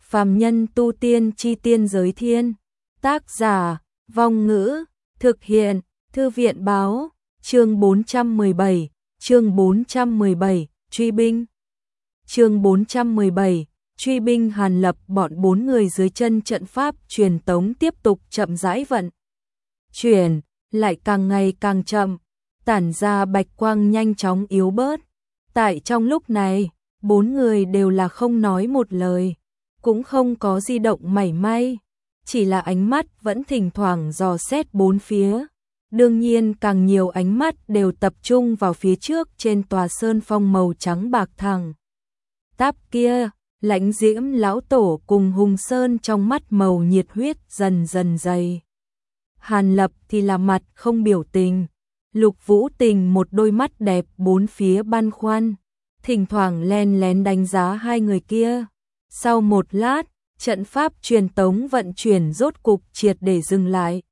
Phàm nhân tu tiên chi tiên giới thiên. Tác giả, Vong Ngữ, thực hiện, Thư viện báo, chương 417, truy binh. Chương 417, truy binh. Hàn Lập bọn 4 người dưới chân trận pháp truyền tống tiếp tục chậm rãi vận chuyển, lại càng ngày càng chậm, tản ra bạch quang nhanh chóng yếu bớt. Tại trong lúc này, 4 người đều là không nói một lời, cũng không có di động mảy may, chỉ là ánh mắt vẫn thỉnh thoảng dò xét bốn phía. Đương nhiên càng nhiều ánh mắt đều tập trung vào phía trước trên tòa sơn phong màu trắng bạc thẳng tắp kia. Lãnh Diễm lão tổ cùng Hùng Sơn trong mắt màu nhiệt huyết dần dần dày. Hàn Lập thì là mặt không biểu tình. Lục Vũ Tình một đôi mắt đẹp bốn phía băn khoăn, thỉnh thoảng len lén đánh giá hai người kia. Sau một lát, trận pháp truyền tống vận chuyển rốt cục triệt để dừng lại.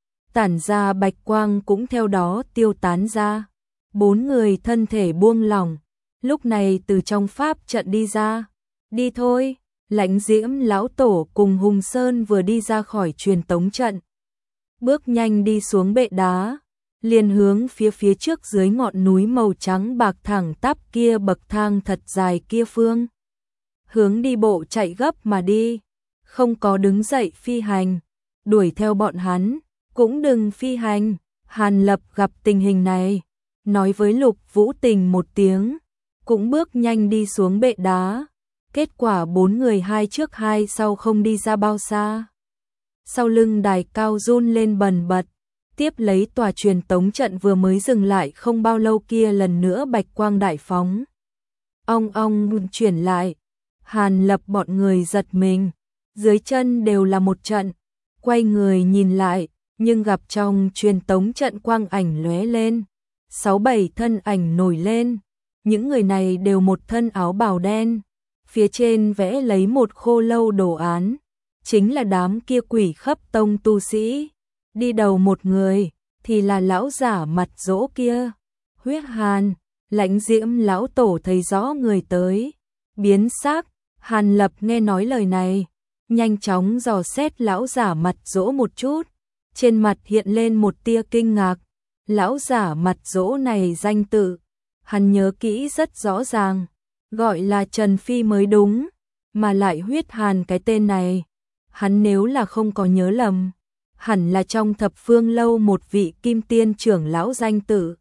Tản ra bạch quang cũng theo đó tiêu tán ra. 4 người thân thể buông lỏng, lúc này từ trong pháp trận đi ra. Đi thôi, Lãnh Diễm lão tổ cùng Hùng Sơn vừa đi ra khỏi truyền tống trận, bước nhanh đi xuống bệ đá, liền hướng phía trước dưới ngọn núi màu trắng bạc thẳng tắp kia bậc thang thật dài kia phương. Hướng đi bộ chạy gấp mà đi, không có đứng dậy phi hành, đuổi theo bọn hắn, cũng đừng phi hành. Hàn Lập gặp tình hình này, nói với Lục Vũ Tình một tiếng, cũng bước nhanh đi xuống bệ đá. Kết quả 4 người hai trước hai sau không đi ra bao xa. Sau lưng đài cao run lên bần bật, tiếp lấy tòa truyền tống trận vừa mới dừng lại không bao lâu kia lần nữa bạch quang đại phóng. Ong ong chuyển lại, Hàn Lập bọn người giật mình, dưới chân đều là một trận, quay người nhìn lại, nhưng gặp trong truyền tống trận quang ảnh lóe lên, 6-7 thân ảnh nổi lên, những người này đều một thân áo bào đen. Phía trên vẽ lấy một khô lâu đồ án, chính là đám kia Quỷ Khấp tông tu sĩ. Đi đầu một người thì là lão giả mặt dỗ kia, Huyết Hàn. Lãnh Diễm lão tổ thấy rõ người tới, biến sắc. Hàn Lập nghe nói lời này, nhanh chóng dò xét lão giả mặt dỗ một chút, trên mặt hiện lên một tia kinh ngạc. Lão giả mặt dỗ này danh tự hắn nhớ kỹ rất rõ ràng, gọi là Trần Phi mới đúng, mà lại Huyết Hàn cái tên này, hắn nếu là không có nhớ lầm, hẳn là trong Thập Phương lâu một vị kim tiên trưởng lão danh tự.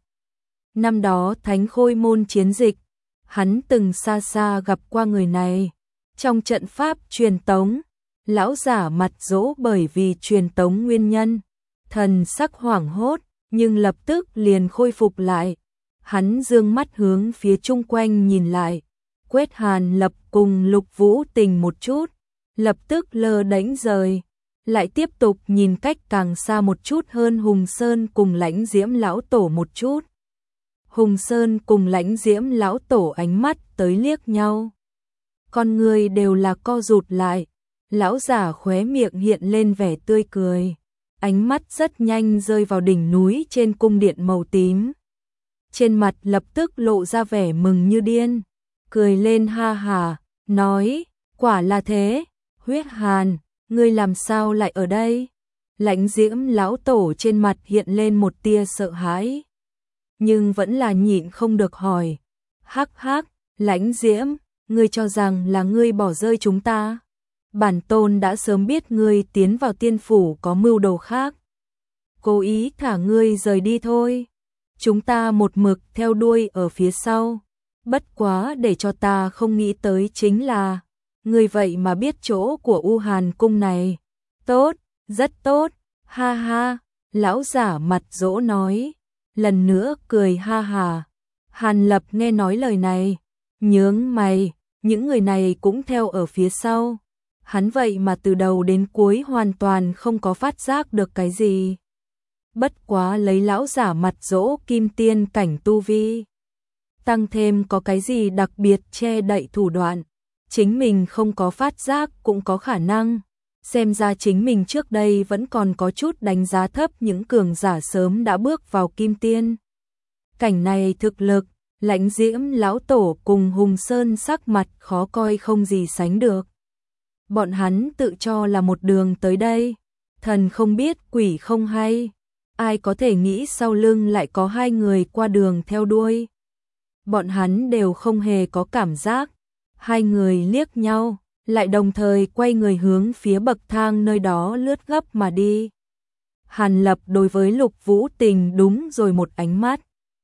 Năm đó Thánh Khôi môn chiến dịch, hắn từng xa xa gặp qua người này. Trong trận pháp truyền tống, lão giả mặt dỗ bởi vì truyền tống nguyên nhân, thần sắc hoảng hốt, nhưng lập tức liền khôi phục lại. Hắn dương mắt hướng phía chung quanh nhìn lại, quét Hàn Lập cùng Lục Vũ Tình một chút, lập tức lơ đễnh rời, lại tiếp tục nhìn cách càng xa một chút hơn Hùng Sơn cùng Lãnh Diễm lão tổ một chút. Hùng Sơn cùng Lãnh Diễm lão tổ ánh mắt tới liếc nhau, con người đều là co rụt lại. Lão giả khóe miệng hiện lên vẻ tươi cười, ánh mắt rất nhanh rơi vào đỉnh núi trên cung điện màu tím. Trên mặt lập tức lộ ra vẻ mừng như điên, cười lên ha hà, nói, quả là thế, Huyết Hàn, ngươi làm sao lại ở đây? Lãnh Diễm lão tổ trên mặt hiện lên một tia sợ hãi, nhưng vẫn là nhịn không được hỏi, hắc hắc, Lãnh Diễm, ngươi cho rằng là ngươi bỏ rơi chúng ta? Bản tôn đã sớm biết ngươi tiến vào tiên phủ có mưu đồ khác, cố ý thả ngươi rời đi thôi. Chúng ta một mực theo đuôi ở phía sau, bất quá để cho ta không nghĩ tới chính là, ngươi vậy mà biết chỗ của U Hàn cung này. Tốt, rất tốt, ha ha, lão giả mặt dỗ nói, lần nữa cười ha hà. Hàn Lập nghe nói lời này, nhướng mày, những người này cũng theo ở phía sau. Hắn vậy mà từ đầu đến cuối hoàn toàn không có phát giác được cái gì. Bất quá lấy lão giả mặt dỗ kim tiên cảnh tu vi, tăng thêm có cái gì đặc biệt che đậy thủ đoạn, chính mình không có phát giác cũng có khả năng. Xem ra chính mình trước đây vẫn còn có chút đánh giá thấp những cường giả sớm đã bước vào kim tiên cảnh này thực lực. Lãnh Diễm lão tổ cùng Hùng Sơn sắc mặt khó coi không gì sánh được. bọn hắn tự cho là một đường tới đây, thần không biết quỷ không hay, ai có thể nghĩ sau lưng lại có hai người qua đường theo đuôi. Bọn hắn đều không hề có cảm giác, hai người liếc nhau, lại đồng thời quay người hướng phía bậc thang nơi đó lướt gấp mà đi. Hàn Lập đối với Lục Vũ Tình đúng rồi một ánh mắt.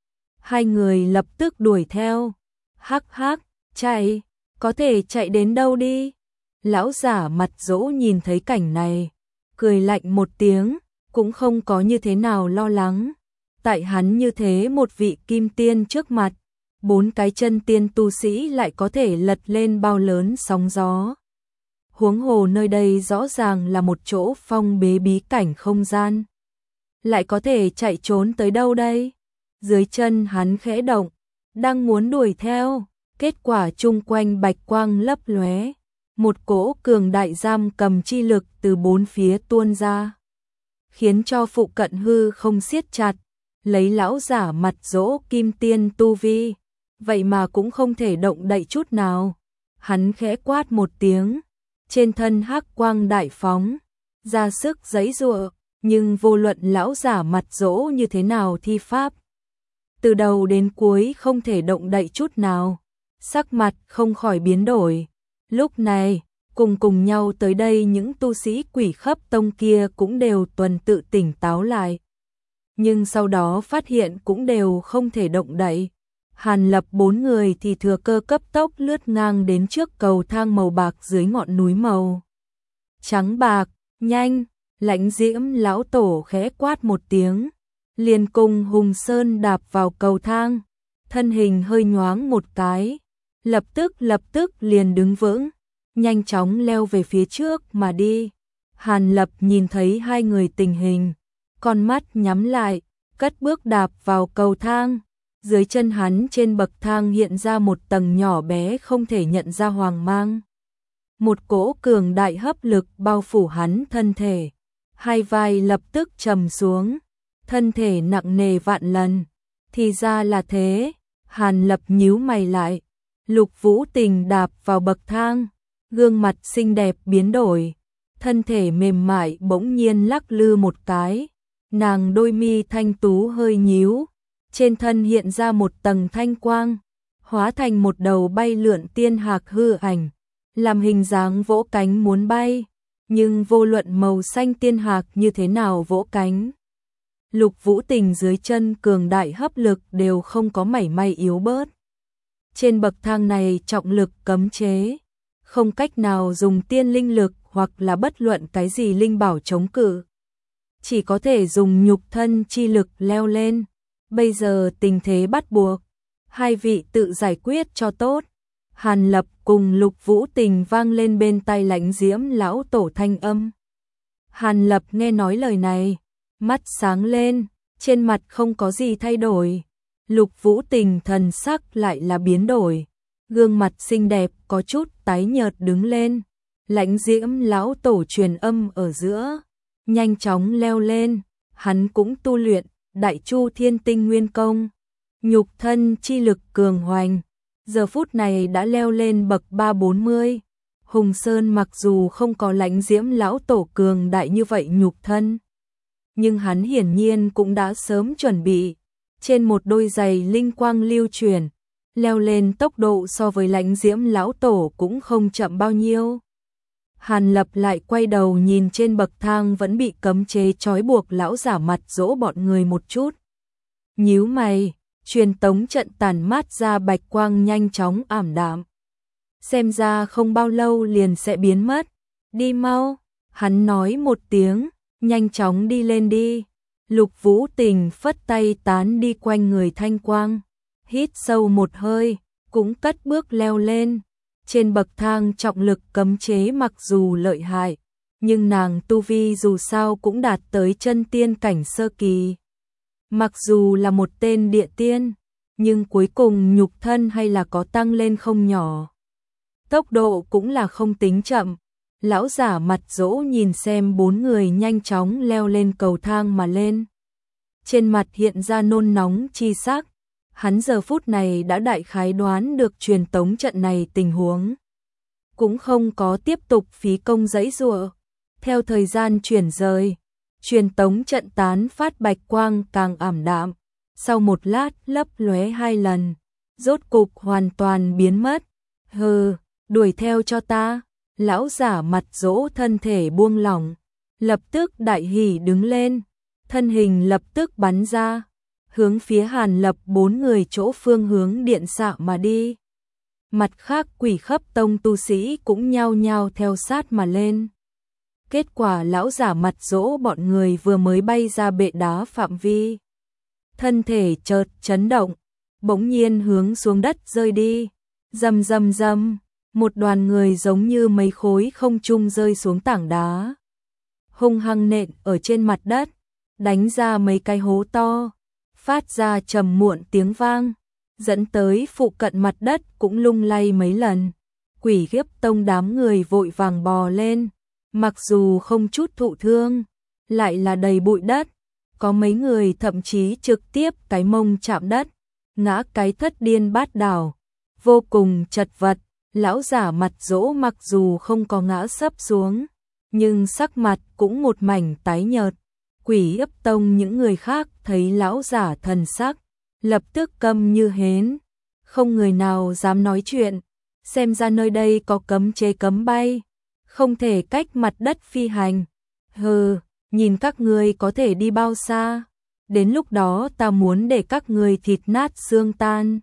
Hai người lập tức đuổi theo. Hắc hắc, chạy, có thể chạy đến đâu đi? Lão giả mặt dỗ nhìn thấy cảnh này, cười lạnh một tiếng, cũng không có như thế nào lo lắng. Tại hắn như thế một vị kim tiên trước mặt, 4 cái chân tiên tu sĩ lại có thể lật lên bao lớn sóng gió. Huống hồ nơi đây rõ ràng là một chỗ phong bế bí cảnh không gian. Lại có thể chạy trốn tới đâu đây? Dưới chân hắn khẽ động, đang muốn đuổi theo, kết quả chung quanh bạch quang lấp lóe, một cỗ cường đại giam cầm chi lực từ bốn phía tuôn ra, khiến cho phụ cận hư không siết chặt, lấy lão giả mặt dỗ kim tiên tu vi, vậy mà cũng không thể động đậy chút nào. Hắn khẽ quát một tiếng, trên thân hắc quang đại phóng, ra sức giãy giụa, nhưng vô luận lão giả mặt dỗ như thế nào thi pháp, từ đầu đến cuối không thể động đậy chút nào, sắc mặt không khỏi biến đổi. Lúc này, cùng nhau tới đây những tu sĩ Quỷ Khấp Tông kia cũng đều tuần tự tỉnh táo lại. Nhưng sau đó phát hiện cũng đều không thể động đậy. Hàn Lập 4 người thì thừa cơ cấp tốc lướt ngang đến trước cầu thang màu bạc dưới ngọn núi màu trắng bạc. Nhanh, Lãnh Diễm lão tổ khẽ quát một tiếng, liền cùng Hùng Sơn đạp vào cầu thang, thân hình hơi nhoáng một cái, lập tức liền đứng vững, nhanh chóng leo về phía trước mà đi. Hàn Lập nhìn thấy hai người tình hình, con mắt nhắm lại, cất bước đạp vào cầu thang. Dưới chân hắn trên bậc thang hiện ra một tầng nhỏ bé không thể nhận ra hoàng mang. Một cỗ cường đại hấp lực bao phủ hắn thân thể, hai vai lập tức trầm xuống, thân thể nặng nề vạn lần. Thì ra là thế, Hàn Lập nhíu mày lại. Lục Vũ Tình đạp vào bậc thang, gương mặt xinh đẹp biến đổi, thân thể mềm mại bỗng nhiên lắc lư một cái, nàng đôi mi thanh tú hơi nhíu, trên thân hiện ra một tầng thanh quang, hóa thành một đầu bay lượn tiên hạc hư ảnh, làm hình dáng vỗ cánh muốn bay, nhưng vô luận màu xanh tiên hạc như thế nào vỗ cánh, Lục Vũ Tình dưới chân cường đại hấp lực đều không có mảy may yếu bớt. Trên bậc thang này trọng lực cấm chế, không cách nào dùng tiên linh lực hoặc là bất luận cái gì linh bảo chống cự, chỉ có thể dùng nhục thân chi lực leo lên. Bây giờ tình thế bắt buộc, hai vị tự giải quyết cho tốt. Hàn Lập cùng Lục Vũ Tình vang lên bên tai Lãnh Diễm lão tổ thanh âm. Hàn Lập nghe nói lời này, mắt sáng lên, trên mặt không có gì thay đổi. Lục Vũ Tình thần sắc lại là biến đổi, gương mặt xinh đẹp có chút tái nhợt đứng lên. Lãnh Diễm lão tổ truyền âm ở giữa, nhanh chóng leo lên, hắn cũng tu luyện Đại Chu Thiên Tinh Nguyên Công, nhục thân chi lực cường hoành, giờ phút này đã leo lên bậc 340. Hùng Sơn mặc dù không có Lãnh Diễm lão tổ cường đại như vậy nhục thân, nhưng hắn hiển nhiên cũng đã sớm chuẩn bị, trên một đôi giày linh quang lưu chuyển, leo lên tốc độ so với Lãnh Diễm lão tổ cũng không chậm bao nhiêu. Hàn Lập lại quay đầu nhìn trên bậc thang vẫn bị cấm chế trói buộc lão giả mặt dỗ bọn người một chút. Nhíu mày, truyền tống trận tàn mát ra bạch quang nhanh chóng ảm đạm. Xem ra không bao lâu liền sẽ biến mất. Đi mau, hắn nói một tiếng, nhanh chóng đi lên đi. Lục Vũ Tình phất tay tán đi quanh người thanh quang, hít sâu một hơi, cũng cất bước leo lên. Trên bậc thang trọng lực cấm chế mặc dù lợi hại, nhưng nàng tu vi dù sao cũng đạt tới chân tiên cảnh sơ kỳ. Mặc dù là một tên địa tiên, nhưng cuối cùng nhục thân hay là có tăng lên không nhỏ. Tốc độ cũng là không tính chậm. Lão giả mặt dỗ nhìn xem 4 người nhanh chóng leo lên cầu thang mà lên. Trên mặt hiện ra nôn nóng chi sắc. Hắn giờ phút này đã đại khái đoán được truyền tống trận này tình huống. cũng không có tiếp tục phí công giãy giụa. Theo thời gian chuyển rời, truyền tống trận tán phát bạch quang càng ảm đạm, sau một lát lấp lóe 2 lần, rốt cục hoàn toàn biến mất. Hừ, đuổi theo cho ta. Lão giả mặt dỗ thân thể buông lỏng, lập tức đại hỉ đứng lên, thân hình lập tức bắn ra, hướng phía Hàn Lập 4 người chỗ phương hướng điện xạ mà đi. Mặt khác Quỷ Khấp Tông tu sĩ cũng nhao nhao theo sát mà lên. Kết quả lão giả mặt dỗ bọn người vừa mới bay ra bệ đá phạm vi, thân thể chợt chấn động, bỗng nhiên hướng xuống đất rơi đi. Rầm rầm rầm, một đoàn người giống như mấy khối không trung rơi xuống tảng đá, hung hăng nện ở trên mặt đất, đánh ra mấy cái hố to, phát ra trầm muộn tiếng vang, dẫn tới phụ cận mặt đất cũng lung lay mấy lần. Quỷ Khiếp Tông đám người vội vàng bò lên, mặc dù không chút thụ thương, lại là đầy bụi đất, có mấy người thậm chí trực tiếp cái mông chạm đất, ngã cái thất điên bát đảo, vô cùng chật vật. Lão giả mặt dỗ mặc dù không có ngã sấp xuống, nhưng sắc mặt cũng một mảnh tái nhợt. Quỷ Khiếp Tông những người khác thấy lão giả thần sắc, lập tức câm như hến, không người nào dám nói chuyện. Xem ra nơi đây có cấm chế cấm bay, không thể cách mặt đất phi hành. Hừ, nhìn các ngươi có thể đi bao xa, đến lúc đó ta muốn để các ngươi thịt nát xương tan.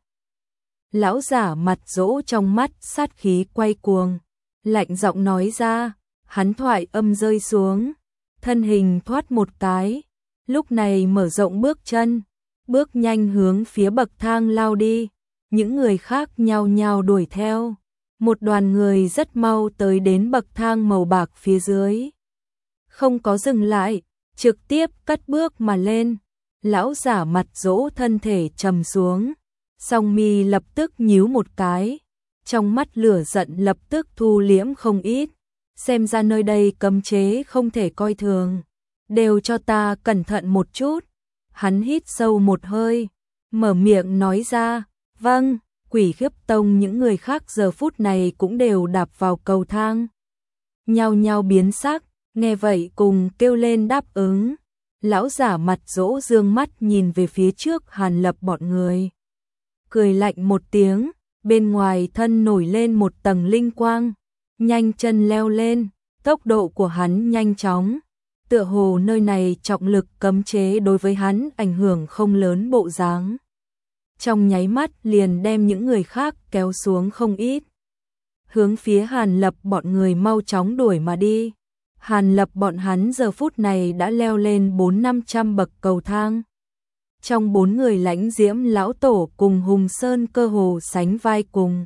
Lão giả mặt dỗ trong mắt sát khí quay cuồng, lạnh giọng nói ra. Hắn thoại âm rơi xuống, thân hình thoát một cái, lúc này mở rộng bước chân, bước nhanh hướng phía bậc thang lao đi. Những người khác nhao nhao đuổi theo, một đoàn người rất mau tới đến bậc thang màu bạc phía dưới, không có dừng lại, trực tiếp cất bước mà lên. Lão giả mặt dỗ thân thể trầm xuống, song mi lập tức nhíu một cái, trong mắt lửa giận lập tức thu liễm không ít. Xem ra nơi đây cấm chế không thể coi thường, đều cho ta cẩn thận một chút. Hắn hít sâu một hơi, mở miệng nói ra. Vâng. Quỷ Khiếp Tông những người khác giờ phút này cũng đều đạp vào cầu thang, nhao nhao biến sắc, nghe vậy cùng kêu lên đáp ứng. Lão giả mặt dỗ dương mắt nhìn về phía trước Hàn Lập bọn người, cười lạnh một tiếng, bên ngoài thân nổi lên một tầng linh quang, nhanh chân leo lên, tốc độ của hắn nhanh chóng, tựa hồ nơi này trọng lực cấm chế đối với hắn ảnh hưởng không lớn bộ dáng. Trong nháy mắt liền đem những người khác kéo xuống không ít, hướng phía Hàn Lập bọn người mau chóng đuổi mà đi. Hàn Lập bọn hắn giờ phút này đã leo lên 400-500 bậc cầu thang. Trong 4 người Lãnh Diễm lão tổ cùng Hùng Sơn cơ hồ sánh vai cùng.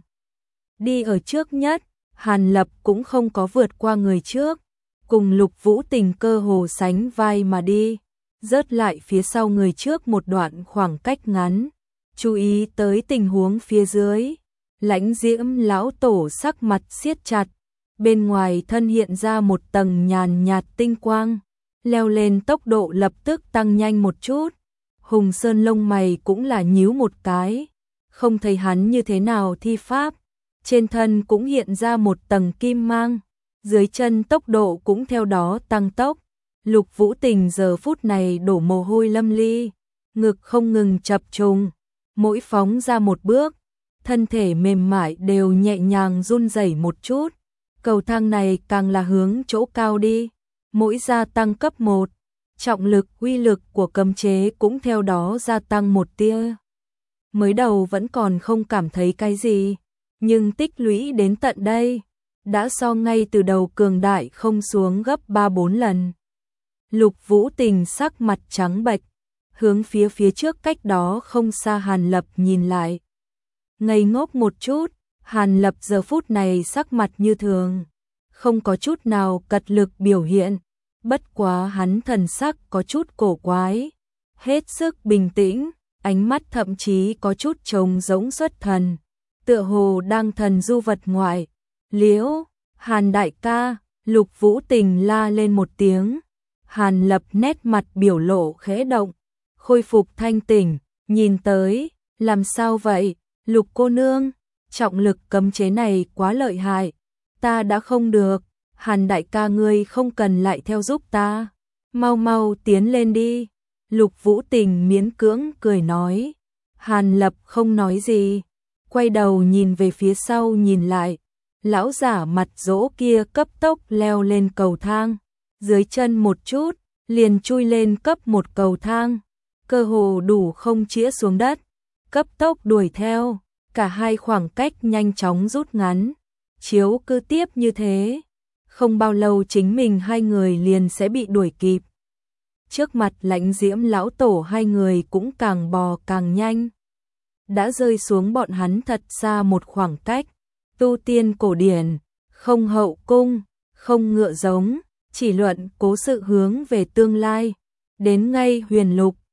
Đi ở trước nhất, Hàn Lập cũng không có vượt qua người trước, cùng Lục Vũ Tình cơ hồ sánh vai mà đi, rớt lại phía sau người trước một đoạn khoảng cách ngắn. Chú ý tới tình huống phía dưới, Lãnh Diễm lão tổ sắc mặt siết chặt, bên ngoài thân hiện ra một tầng nhàn nhạt tinh quang, leo lên tốc độ lập tức tăng nhanh một chút. Hùng Sơn lông mày cũng là nhíu một cái, không thấy hắn như thế nào thi pháp, trên thân cũng hiện ra một tầng kim mang, dưới chân tốc độ cũng theo đó tăng tốc. Lục Vũ Tình giờ phút này đổ mồ hôi lâm ly, ngực không ngừng chập trùng, mỗi phóng ra một bước, thân thể mềm mại đều nhẹ nhàng run rẩy một chút. Cầu thang này càng là hướng chỗ cao đi, mỗi gia tăng cấp 1, trọng lực uy lực của cấm chế cũng theo đó gia tăng một tia. Mới đầu vẫn còn không cảm thấy cái gì, nhưng tích lũy đến tận đây, đã so ngay từ đầu cường đại không xuống gấp 3-4 lần. Lục Vũ Tình sắc mặt trắng bệch, hướng phía trước cách đó không xa Hàn Lập nhìn lại. Ngây ngốc một chút, Hàn Lập giờ phút này sắc mặt như thường, không có chút nào cật lực biểu hiện, bất quá hắn thần sắc có chút cổ quái, hết sức bình tĩnh, ánh mắt thậm chí có chút trông giống xuất thần, tựa hồ đang thần du vật ngoại. Liễu, Hàn đại ca, Lục Vũ Tình la lên một tiếng. Hàn Lập nét mặt biểu lộ khẽ động, khôi phục thanh tỉnh, nhìn tới, làm sao vậy, Lục cô nương, trọng lực cấm chế này quá lợi hại, Ta đã không được, Hàn đại ca ngươi không cần lại theo giúp ta, mau mau tiến lên đi. Lục Vũ Tình miễn cưỡng cười nói. Hàn Lập không nói gì, quay đầu nhìn về phía sau nhìn lại, lão giả mặt dỗ kia cấp tốc leo lên cầu thang, dưới chân một chút, liền chui lên cấp một cầu thang, cơ hồ đủ không chĩa xuống đất, cấp tốc đuổi theo, cả hai khoảng cách nhanh chóng rút ngắn, chiếu cứ tiếp như thế, không bao lâu chính mình hai người liền sẽ bị đuổi kịp. Trước mặt Lãnh Diễm lão tổ hai người cũng càng bò càng nhanh, đã rơi xuống bọn hắn thật xa một khoảng cách. Tu tiên cổ điển, không hậu cung, không ngựa giống, chỉ luận cố sự hướng về tương lai, đến ngay huyền lục,